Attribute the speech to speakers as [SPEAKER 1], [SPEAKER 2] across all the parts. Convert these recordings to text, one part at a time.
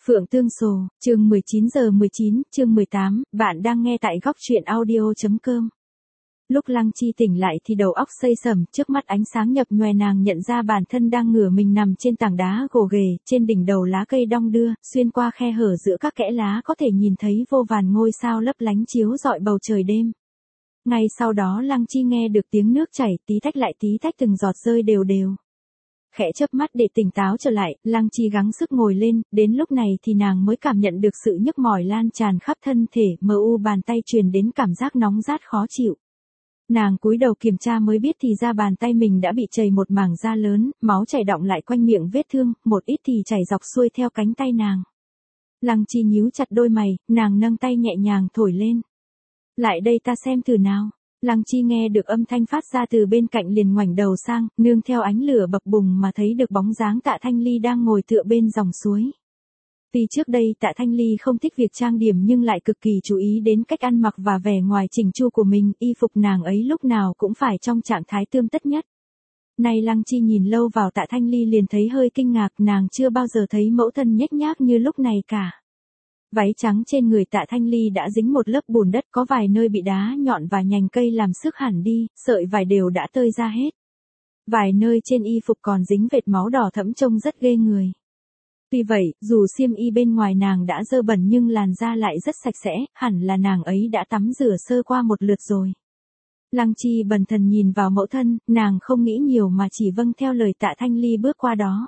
[SPEAKER 1] Phượng Tương Sồ, chương 19:19, chương 18, bạn đang nghe tại góc truyện audio.com. Lúc Lăng Chi tỉnh lại thì đầu óc xây sẩm, trước mắt ánh sáng nhập nhòe, nàng nhận ra bản thân đang ngửa mình nằm trên tảng đá gồ ghề, trên đỉnh đầu lá cây đong đưa, xuyên qua khe hở giữa các kẽ lá có thể nhìn thấy vô vàn ngôi sao lấp lánh chiếu rọi bầu trời đêm. Ngay sau đó Lăng Chi nghe được tiếng nước chảy tí tách lại tí tách, từng giọt rơi đều đều. Khẽ chớp mắt để tỉnh táo trở lại, Lăng Chi gắng sức ngồi lên, đến lúc này thì nàng mới cảm nhận được sự nhức mỏi lan tràn khắp thân thể, mờ u bàn tay truyền đến cảm giác nóng rát khó chịu. Nàng cúi đầu kiểm tra mới biết thì ra bàn tay mình đã bị chảy một mảng da lớn, máu chảy đọng lại quanh miệng vết thương, một ít thì chảy dọc xuôi theo cánh tay nàng. Lăng Chi nhíu chặt đôi mày, nàng nâng tay nhẹ nhàng thổi lên. Lại đây ta xem thử nào. Lăng Chi nghe được âm thanh phát ra từ bên cạnh liền ngoảnh đầu sang, nương theo ánh lửa bập bùng mà thấy được bóng dáng Tạ Thanh Ly đang ngồi tựa bên dòng suối. Vì trước đây Tạ Thanh Ly không thích việc trang điểm nhưng lại cực kỳ chú ý đến cách ăn mặc và vẻ ngoài chỉnh chu của mình, y phục nàng ấy lúc nào cũng phải trong trạng thái tươm tất nhất. Nay Lăng Chi nhìn lâu vào Tạ Thanh Ly liền thấy hơi kinh ngạc, nàng chưa bao giờ thấy mẫu thân nhếch nhác như lúc này cả. Váy trắng trên người Tạ Thanh Ly đã dính một lớp bùn đất, có vài nơi bị đá nhọn và nhành cây làm xước hẳn đi, sợi vải đều đã tơi ra hết. Vài nơi trên y phục còn dính vệt máu đỏ thẫm trông rất ghê người. Vì vậy, dù xiêm y bên ngoài nàng đã dơ bẩn nhưng làn da lại rất sạch sẽ, hẳn là nàng ấy đã tắm rửa sơ qua một lượt rồi. Lăng Chi bần thần nhìn vào mẫu thân, nàng không nghĩ nhiều mà chỉ vâng theo lời Tạ Thanh Ly bước qua đó.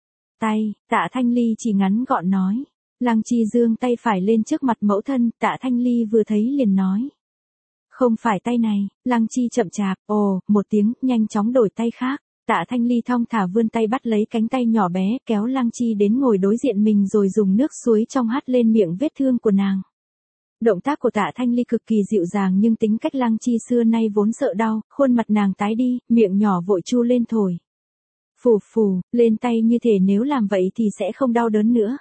[SPEAKER 1] Tạ Thanh Ly chỉ ngắn gọn nói. Lăng Chi giương tay phải lên trước mặt mẫu thân, Tạ Thanh Ly vừa thấy liền nói. Không phải tay này. Lăng Chi chậm chạp, một tiếng, nhanh chóng đổi tay khác. Tạ Thanh Ly thong thả vươn tay bắt lấy cánh tay nhỏ bé, kéo Lăng Chi đến ngồi đối diện mình rồi dùng nước suối trong hắt lên miệng vết thương của nàng. Động tác của Tạ Thanh Ly cực kỳ dịu dàng nhưng tính cách Lăng Chi xưa nay vốn sợ đau, khuôn mặt nàng tái đi, miệng nhỏ vội chu lên thổi. Phù phù, lên tay như thể nếu làm vậy thì sẽ không đau đớn nữa.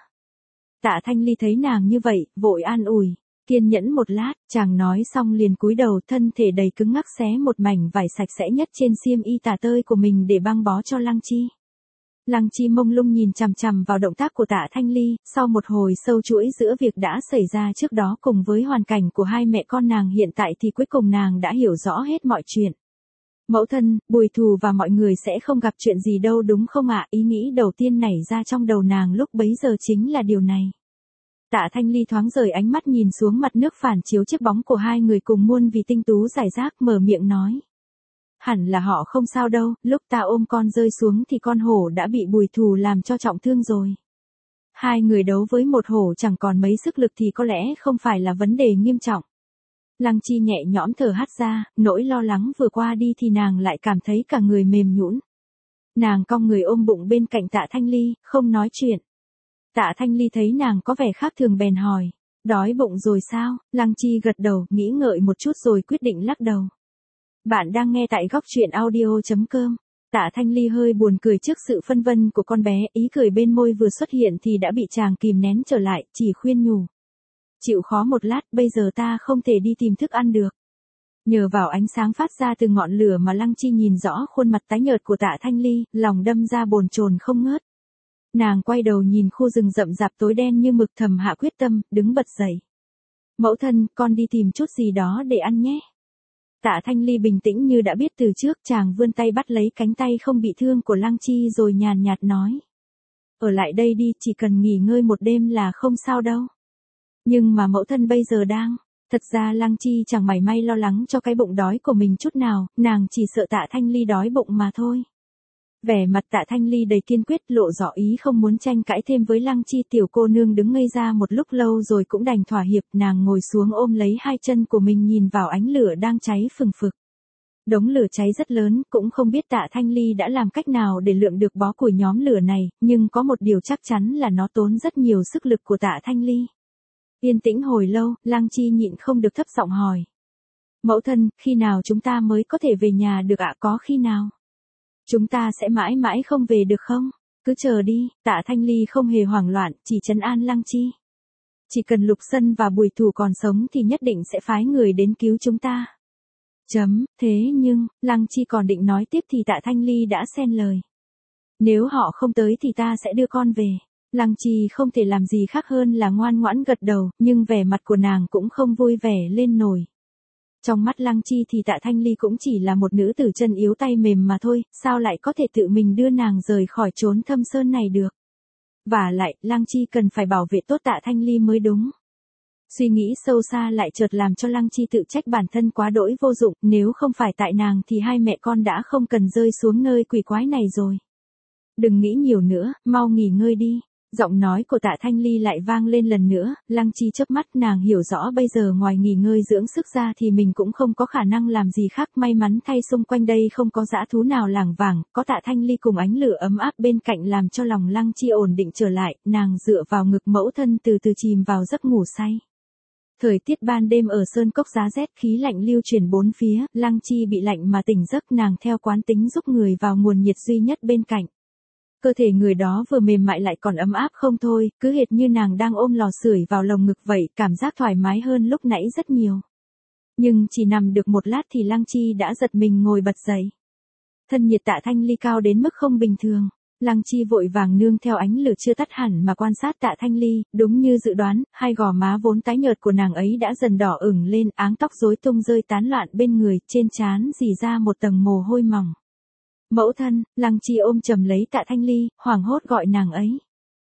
[SPEAKER 1] Tạ Thanh Ly thấy nàng như vậy, vội an ủi, kiên nhẫn một lát, chàng nói xong liền cúi đầu, thân thể đầy cứng ngắc xé một mảnh vải sạch sẽ nhất trên xiêm y tả tơi của mình để băng bó cho Lăng Chi. Lăng Chi mông lung nhìn chằm chằm vào động tác của Tạ Thanh Ly, sau một hồi sâu chuỗi giữa việc đã xảy ra trước đó cùng với hoàn cảnh của hai mẹ con nàng hiện tại thì cuối cùng nàng đã hiểu rõ hết mọi chuyện. Mẫu thân, Bùi Thù và mọi người sẽ không gặp chuyện gì đâu đúng không ạ? Ý nghĩ đầu tiên nảy ra trong đầu nàng lúc bấy giờ chính là điều này. Tạ Thanh Ly thoáng rời ánh mắt nhìn xuống mặt nước phản chiếu chiếc bóng của hai người cùng muôn vì tinh tú rải rác, mở miệng nói. Hẳn là họ không sao đâu, lúc ta ôm con rơi xuống thì con hổ đã bị Bùi Thù làm cho trọng thương rồi. Hai người đấu với một hổ chẳng còn mấy sức lực thì có lẽ không phải là vấn đề nghiêm trọng. Lăng Chi nhẹ nhõm thở hắt ra, nỗi lo lắng vừa qua đi thì nàng lại cảm thấy cả người mềm nhũn. Nàng cong người ôm bụng bên cạnh Tạ Thanh Ly, không nói chuyện. Tạ Thanh Ly thấy nàng có vẻ khác thường bèn hỏi, đói bụng rồi sao? Lăng Chi gật đầu, nghĩ ngợi một chút rồi quyết định lắc đầu. Bạn đang nghe tại góc truyện audio.com. Tạ Thanh Ly hơi buồn cười trước sự phân vân của con bé, ý cười bên môi vừa xuất hiện thì đã bị chàng kìm nén trở lại, chỉ khuyên nhủ. Chịu khó một lát, bây giờ ta không thể đi tìm thức ăn được. Nhờ vào ánh sáng phát ra từ ngọn lửa mà Lăng Chi nhìn rõ khuôn mặt tái nhợt của Tạ Thanh Ly, lòng đâm ra bồn chồn không ngớt. Nàng quay đầu nhìn khu rừng rậm rạp tối đen như mực, thầm hạ quyết tâm, đứng bật dậy. Mẫu thân, con đi tìm chút gì đó để ăn nhé. Tạ Thanh Ly bình tĩnh như đã biết từ trước, chàng vươn tay bắt lấy cánh tay không bị thương của Lăng Chi rồi nhàn nhạt nói. Ở lại đây đi, chỉ cần nghỉ ngơi một đêm là không sao đâu. Nhưng mà mẫu thân bây giờ đang. Thật ra Lăng Chi chẳng mảy may lo lắng cho cái bụng đói của mình chút nào, nàng chỉ sợ Tạ Thanh Ly đói bụng mà thôi. Vẻ mặt Tạ Thanh Ly đầy kiên quyết, lộ rõ ý không muốn tranh cãi thêm với Lăng Chi. Tiểu cô nương đứng ngây ra một lúc lâu rồi cũng đành thỏa hiệp, nàng ngồi xuống ôm lấy hai chân của mình nhìn vào ánh lửa đang cháy phừng phực. Đống lửa cháy rất lớn, cũng không biết Tạ Thanh Ly đã làm cách nào để lượm được bó củi nhóm lửa này, nhưng có một điều chắc chắn là nó tốn rất nhiều sức lực của Tạ Thanh Ly. Yên tĩnh hồi lâu, Lăng Chi nhịn không được thấp giọng hỏi. Mẫu thân, khi nào chúng ta mới có thể về nhà được ạ? Có khi nào? Chúng ta sẽ mãi mãi không về được không? Cứ chờ đi. Tạ Thanh Ly không hề hoảng loạn, chỉ trấn an Lăng Chi. Chỉ cần Lục Sân và Bùi Thù còn sống thì nhất định sẽ phái người đến cứu chúng ta. Thế nhưng, Lăng Chi còn định nói tiếp thì Tạ Thanh Ly đã xen lời. Nếu họ không tới thì ta sẽ đưa con về. Lăng Chi không thể làm gì khác hơn là ngoan ngoãn gật đầu, nhưng vẻ mặt của nàng cũng không vui vẻ lên nổi. Trong mắt Lăng Chi thì Tạ Thanh Ly cũng chỉ là một nữ tử chân yếu tay mềm mà thôi, sao lại có thể tự mình đưa nàng rời khỏi chốn thâm sơn này được. Và lại, Lăng Chi cần phải bảo vệ tốt Tạ Thanh Ly mới đúng. Suy nghĩ sâu xa lại chợt làm cho Lăng Chi tự trách bản thân quá đỗi vô dụng, nếu không phải tại nàng thì hai mẹ con đã không cần rơi xuống nơi quỷ quái này rồi. Đừng nghĩ nhiều nữa, mau nghỉ ngơi đi. Giọng nói của Tạ Thanh Ly lại vang lên lần nữa, Lăng Chi chớp mắt, nàng hiểu rõ bây giờ ngoài nghỉ ngơi dưỡng sức ra thì mình cũng không có khả năng làm gì khác, may mắn thay xung quanh đây không có dã thú nào lảng vảng, có Tạ Thanh Ly cùng ánh lửa ấm áp bên cạnh làm cho lòng Lăng Chi ổn định trở lại, nàng dựa vào ngực mẫu thân từ từ chìm vào giấc ngủ say. Thời tiết ban đêm ở sơn cốc giá rét, khí lạnh lưu truyền bốn phía, Lăng Chi bị lạnh mà tỉnh giấc, nàng theo quán tính giúp người vào nguồn nhiệt duy nhất bên cạnh. Cơ thể người đó vừa mềm mại lại còn ấm áp không thôi, cứ hệt như nàng đang ôm lò sưởi vào lồng ngực vậy, cảm giác thoải mái hơn lúc nãy rất nhiều. Nhưng chỉ nằm được một lát thì Lăng Chi đã giật mình ngồi bật dậy. Thân nhiệt Tạ Thanh Ly cao đến mức không bình thường. Lăng Chi vội vàng nương theo ánh lửa chưa tắt hẳn mà quan sát Tạ Thanh Ly, đúng như dự đoán, hai gò má vốn tái nhợt của nàng ấy đã dần đỏ ửng lên, áng tóc rối tung rơi tán loạn bên người, trên trán rỉ ra một tầng mồ hôi mỏng. Mẫu thân, Lăng Chi ôm chầm lấy Tạ Thanh Ly, hoảng hốt gọi nàng ấy.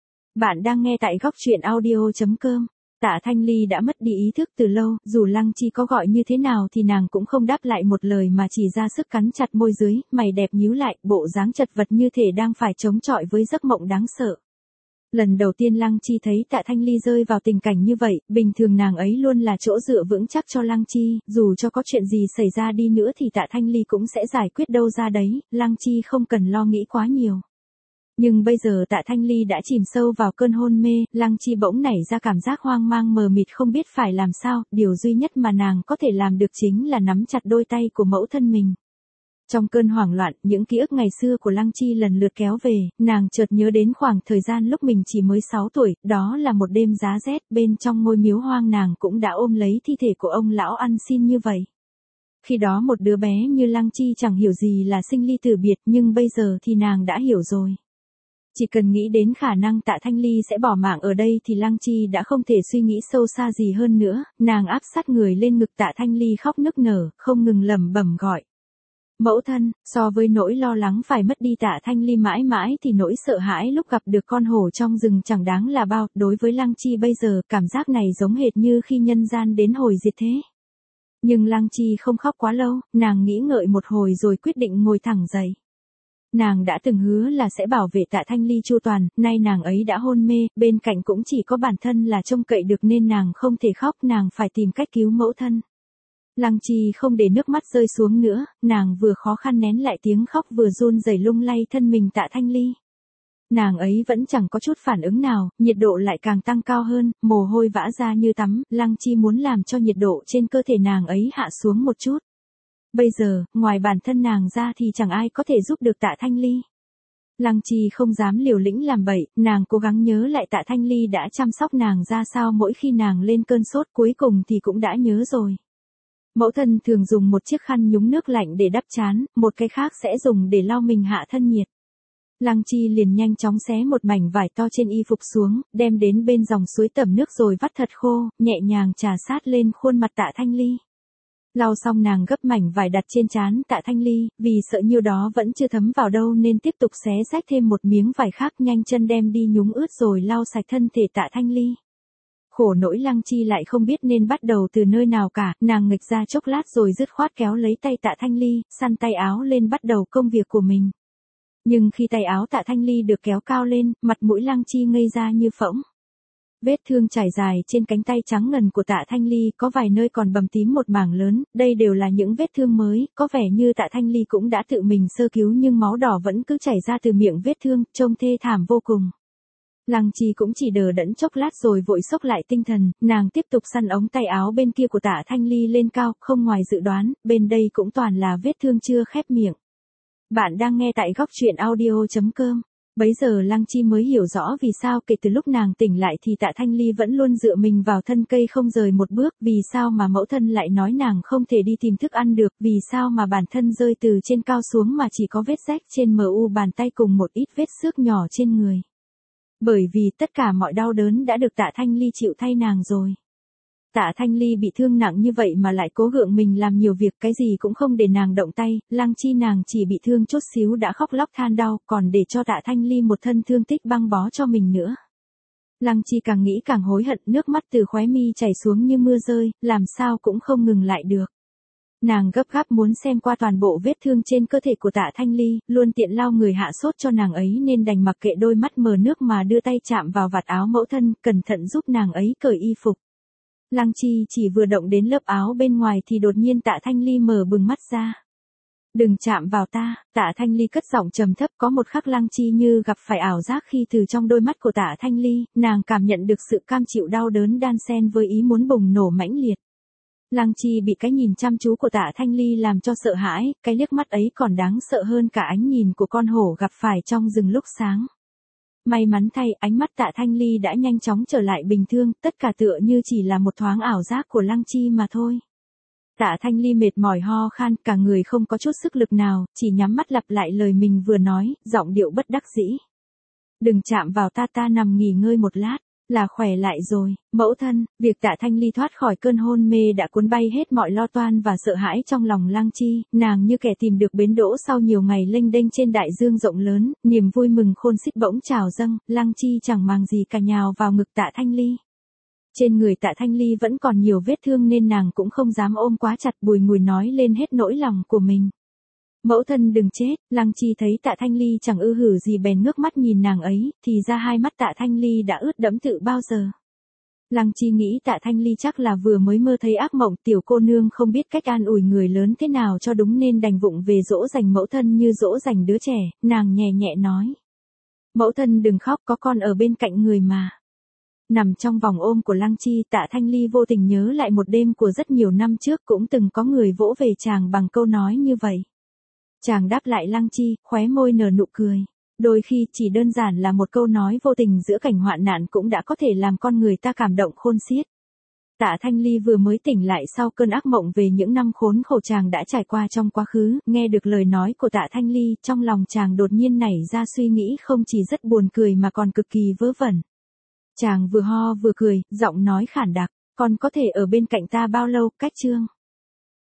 [SPEAKER 1] Bạn đang nghe tại góc truyện audio.com. Tạ Thanh Ly đã mất đi ý thức từ lâu, dù Lăng Chi có gọi như thế nào thì nàng cũng không đáp lại một lời mà chỉ ra sức cắn chặt môi dưới, mày đẹp nhíu lại, bộ dáng chật vật như thể đang phải chống chọi với giấc mộng đáng sợ. Lần đầu tiên Lăng Chi thấy Tạ Thanh Ly rơi vào tình cảnh như vậy, bình thường nàng ấy luôn là chỗ dựa vững chắc cho Lăng Chi, dù cho có chuyện gì xảy ra đi nữa thì Tạ Thanh Ly cũng sẽ giải quyết đâu ra đấy, Lăng Chi không cần lo nghĩ quá nhiều. Nhưng bây giờ Tạ Thanh Ly đã chìm sâu vào cơn hôn mê, Lăng Chi bỗng nảy ra cảm giác hoang mang mờ mịt không biết phải làm sao, điều duy nhất mà nàng có thể làm được chính là nắm chặt đôi tay của mẫu thân mình. Trong cơn hoảng loạn, những ký ức ngày xưa của Lăng Chi lần lượt kéo về, nàng chợt nhớ đến khoảng thời gian lúc mình chỉ mới 6 tuổi, đó là một đêm giá rét, bên trong ngôi miếu hoang nàng cũng đã ôm lấy thi thể của ông lão ăn xin như vậy. Khi đó một đứa bé như Lăng Chi chẳng hiểu gì là sinh ly tử biệt, nhưng bây giờ thì nàng đã hiểu rồi. Chỉ cần nghĩ đến khả năng Tạ Thanh Ly sẽ bỏ mạng ở đây thì Lăng Chi đã không thể suy nghĩ sâu xa gì hơn nữa, nàng áp sát người lên ngực Tạ Thanh Ly khóc nức nở, không ngừng lẩm bẩm gọi. Mẫu thân, so với nỗi lo lắng phải mất đi Tạ Thanh Ly mãi mãi thì nỗi sợ hãi lúc gặp được con hổ trong rừng chẳng đáng là bao, đối với Lăng Chi bây giờ cảm giác này giống hệt như khi nhân gian đến hồi diệt thế. Nhưng Lăng Chi không khóc quá lâu, nàng nghĩ ngợi một hồi rồi quyết định ngồi thẳng dậy. Nàng đã từng hứa là sẽ bảo vệ Tạ Thanh Ly chu toàn, nay nàng ấy đã hôn mê, bên cạnh cũng chỉ có bản thân là trông cậy được nên nàng không thể khóc, nàng phải tìm cách cứu mẫu thân. Lăng Chi không để nước mắt rơi xuống nữa, nàng vừa khó khăn nén lại tiếng khóc vừa run rẩy lung lay thân mình Tạ Thanh Ly. Nàng ấy vẫn chẳng có chút phản ứng nào, nhiệt độ lại càng tăng cao hơn, mồ hôi vã ra như tắm, Lăng Chi muốn làm cho nhiệt độ trên cơ thể nàng ấy hạ xuống một chút. Bây giờ, ngoài bản thân nàng ra thì chẳng ai có thể giúp được Tạ Thanh Ly. Lăng Chi không dám liều lĩnh làm bậy, nàng cố gắng nhớ lại Tạ Thanh Ly đã chăm sóc nàng ra sao mỗi khi nàng lên cơn sốt, cuối cùng thì cũng đã nhớ rồi. Mẫu thân thường dùng một chiếc khăn nhúng nước lạnh để đắp trán, một cái khác sẽ dùng để lau mình hạ thân nhiệt. Lăng Chi liền nhanh chóng xé một mảnh vải to trên y phục xuống, đem đến bên dòng suối tẩm nước rồi vắt thật khô, nhẹ nhàng chà sát lên khuôn mặt Tạ Thanh Ly. Lau xong nàng gấp mảnh vải đặt trên trán Tạ Thanh Ly, vì sợ nhiêu đó vẫn chưa thấm vào đâu nên tiếp tục xé rách thêm một miếng vải khác, nhanh chân đem đi nhúng ướt rồi lau sạch thân thể Tạ Thanh Ly. Khổ nỗi Lăng Chi lại không biết nên bắt đầu từ nơi nào cả, nàng nghịch ra chốc lát rồi dứt khoát kéo lấy tay Tạ Thanh Ly, săn tay áo lên bắt đầu công việc của mình. Nhưng khi tay áo Tạ Thanh Ly được kéo cao lên, mặt mũi Lăng Chi ngây ra như phỗng. Vết thương trải dài trên cánh tay trắng ngần của Tạ Thanh Ly, có vài nơi còn bầm tím một mảng lớn, đây đều là những vết thương mới, có vẻ như Tạ Thanh Ly cũng đã tự mình sơ cứu nhưng máu đỏ vẫn cứ chảy ra từ miệng vết thương, trông thê thảm vô cùng. Lăng Chi cũng chỉ đờ đẫn chốc lát rồi vội xốc lại tinh thần, nàng tiếp tục săn ống tay áo bên kia của Tạ Thanh Ly lên cao, không ngoài dự đoán, bên đây cũng toàn là vết thương chưa khép miệng. Bạn đang nghe tại góc truyện audio.com. Bấy giờ Lăng Chi mới hiểu rõ vì sao kể từ lúc nàng tỉnh lại thì Tạ Thanh Ly vẫn luôn dựa mình vào thân cây không rời một bước, vì sao mà mẫu thân lại nói nàng không thể đi tìm thức ăn được, vì sao mà bản thân rơi từ trên cao xuống mà chỉ có vết rách trên mu bàn tay cùng một ít vết xước nhỏ trên người. Bởi vì tất cả mọi đau đớn đã được Tạ Thanh Ly chịu thay nàng rồi. Tạ Thanh Ly bị thương nặng như vậy mà lại cố gượng mình làm nhiều việc, cái gì cũng không để nàng động tay, Lăng Chi nàng chỉ bị thương chút xíu đã khóc lóc than đau, còn để cho Tạ Thanh Ly một thân thương tích băng bó cho mình nữa. Lăng Chi càng nghĩ càng hối hận, nước mắt từ khóe mi chảy xuống như mưa rơi, làm sao cũng không ngừng lại được. Nàng gấp gáp muốn xem qua toàn bộ vết thương trên cơ thể của Tạ Thanh Ly, luôn tiện lau người hạ sốt cho nàng ấy nên đành mặc kệ đôi mắt mờ nước mà đưa tay chạm vào vạt áo mẫu thân, cẩn thận giúp nàng ấy cởi y phục. Lăng Chi chỉ vừa động đến lớp áo bên ngoài thì đột nhiên Tạ Thanh Ly mở bừng mắt ra. Đừng chạm vào ta, Tạ Thanh Ly cất giọng trầm thấp, có một khắc Lăng Chi như gặp phải ảo giác khi từ trong đôi mắt của Tạ Thanh Ly, nàng cảm nhận được sự cam chịu đau đớn đan xen với ý muốn bùng nổ mãnh liệt. Lăng Chi bị cái nhìn chăm chú của Tạ Thanh Ly làm cho sợ hãi, cái liếc mắt ấy còn đáng sợ hơn cả ánh nhìn của con hổ gặp phải trong rừng lúc sáng. May mắn thay, ánh mắt Tạ Thanh Ly đã nhanh chóng trở lại bình thường, tất cả tựa như chỉ là một thoáng ảo giác của Lăng Chi mà thôi. Tạ Thanh Ly mệt mỏi ho khan, cả người không có chút sức lực nào, chỉ nhắm mắt lặp lại lời mình vừa nói, giọng điệu bất đắc dĩ. Đừng chạm vào ta, ta nằm nghỉ ngơi một lát, là khỏe lại rồi. Mẫu thân, việc Tạ Thanh Ly thoát khỏi cơn hôn mê đã cuốn bay hết mọi lo toan và sợ hãi trong lòng Lăng Chi, nàng như kẻ tìm được bến đỗ sau nhiều ngày lênh đênh trên đại dương rộng lớn, niềm vui mừng khôn xiết bỗng trào dâng, Lăng Chi chẳng màng gì cả nhào vào ngực Tạ Thanh Ly. Trên người Tạ Thanh Ly vẫn còn nhiều vết thương nên nàng cũng không dám ôm quá chặt, bùi ngùi nói lên hết nỗi lòng của mình. Mẫu thân đừng chết, Lăng Chi thấy Tạ Thanh Ly chẳng ư hử gì bèn ngước mắt nhìn nàng ấy, thì ra hai mắt Tạ Thanh Ly đã ướt đẫm từ bao giờ. Lăng Chi nghĩ Tạ Thanh Ly chắc là vừa mới mơ thấy ác mộng, tiểu cô nương không biết cách an ủi người lớn thế nào cho đúng nên đành vụng về dỗ dành mẫu thân như dỗ dành đứa trẻ, nàng nhẹ nhẹ nói. Mẫu thân đừng khóc, có con ở bên cạnh người mà. Nằm trong vòng ôm của Lăng Chi, Tạ Thanh Ly vô tình nhớ lại một đêm của rất nhiều năm trước cũng từng có người vỗ về chàng bằng câu nói như vậy. Chàng đáp lại Lăng Chi, khóe môi nở nụ cười. Đôi khi chỉ đơn giản là một câu nói vô tình giữa cảnh hoạn nạn cũng đã có thể làm con người ta cảm động khôn xiết. Tạ Thanh Ly vừa mới tỉnh lại sau cơn ác mộng về những năm khốn khổ chàng đã trải qua trong quá khứ, nghe được lời nói của Tạ Thanh Ly, trong lòng chàng đột nhiên nảy ra suy nghĩ không chỉ rất buồn cười mà còn cực kỳ vớ vẩn. Chàng vừa ho vừa cười, giọng nói khản đặc, con có thể ở bên cạnh ta bao lâu, Cách Chương?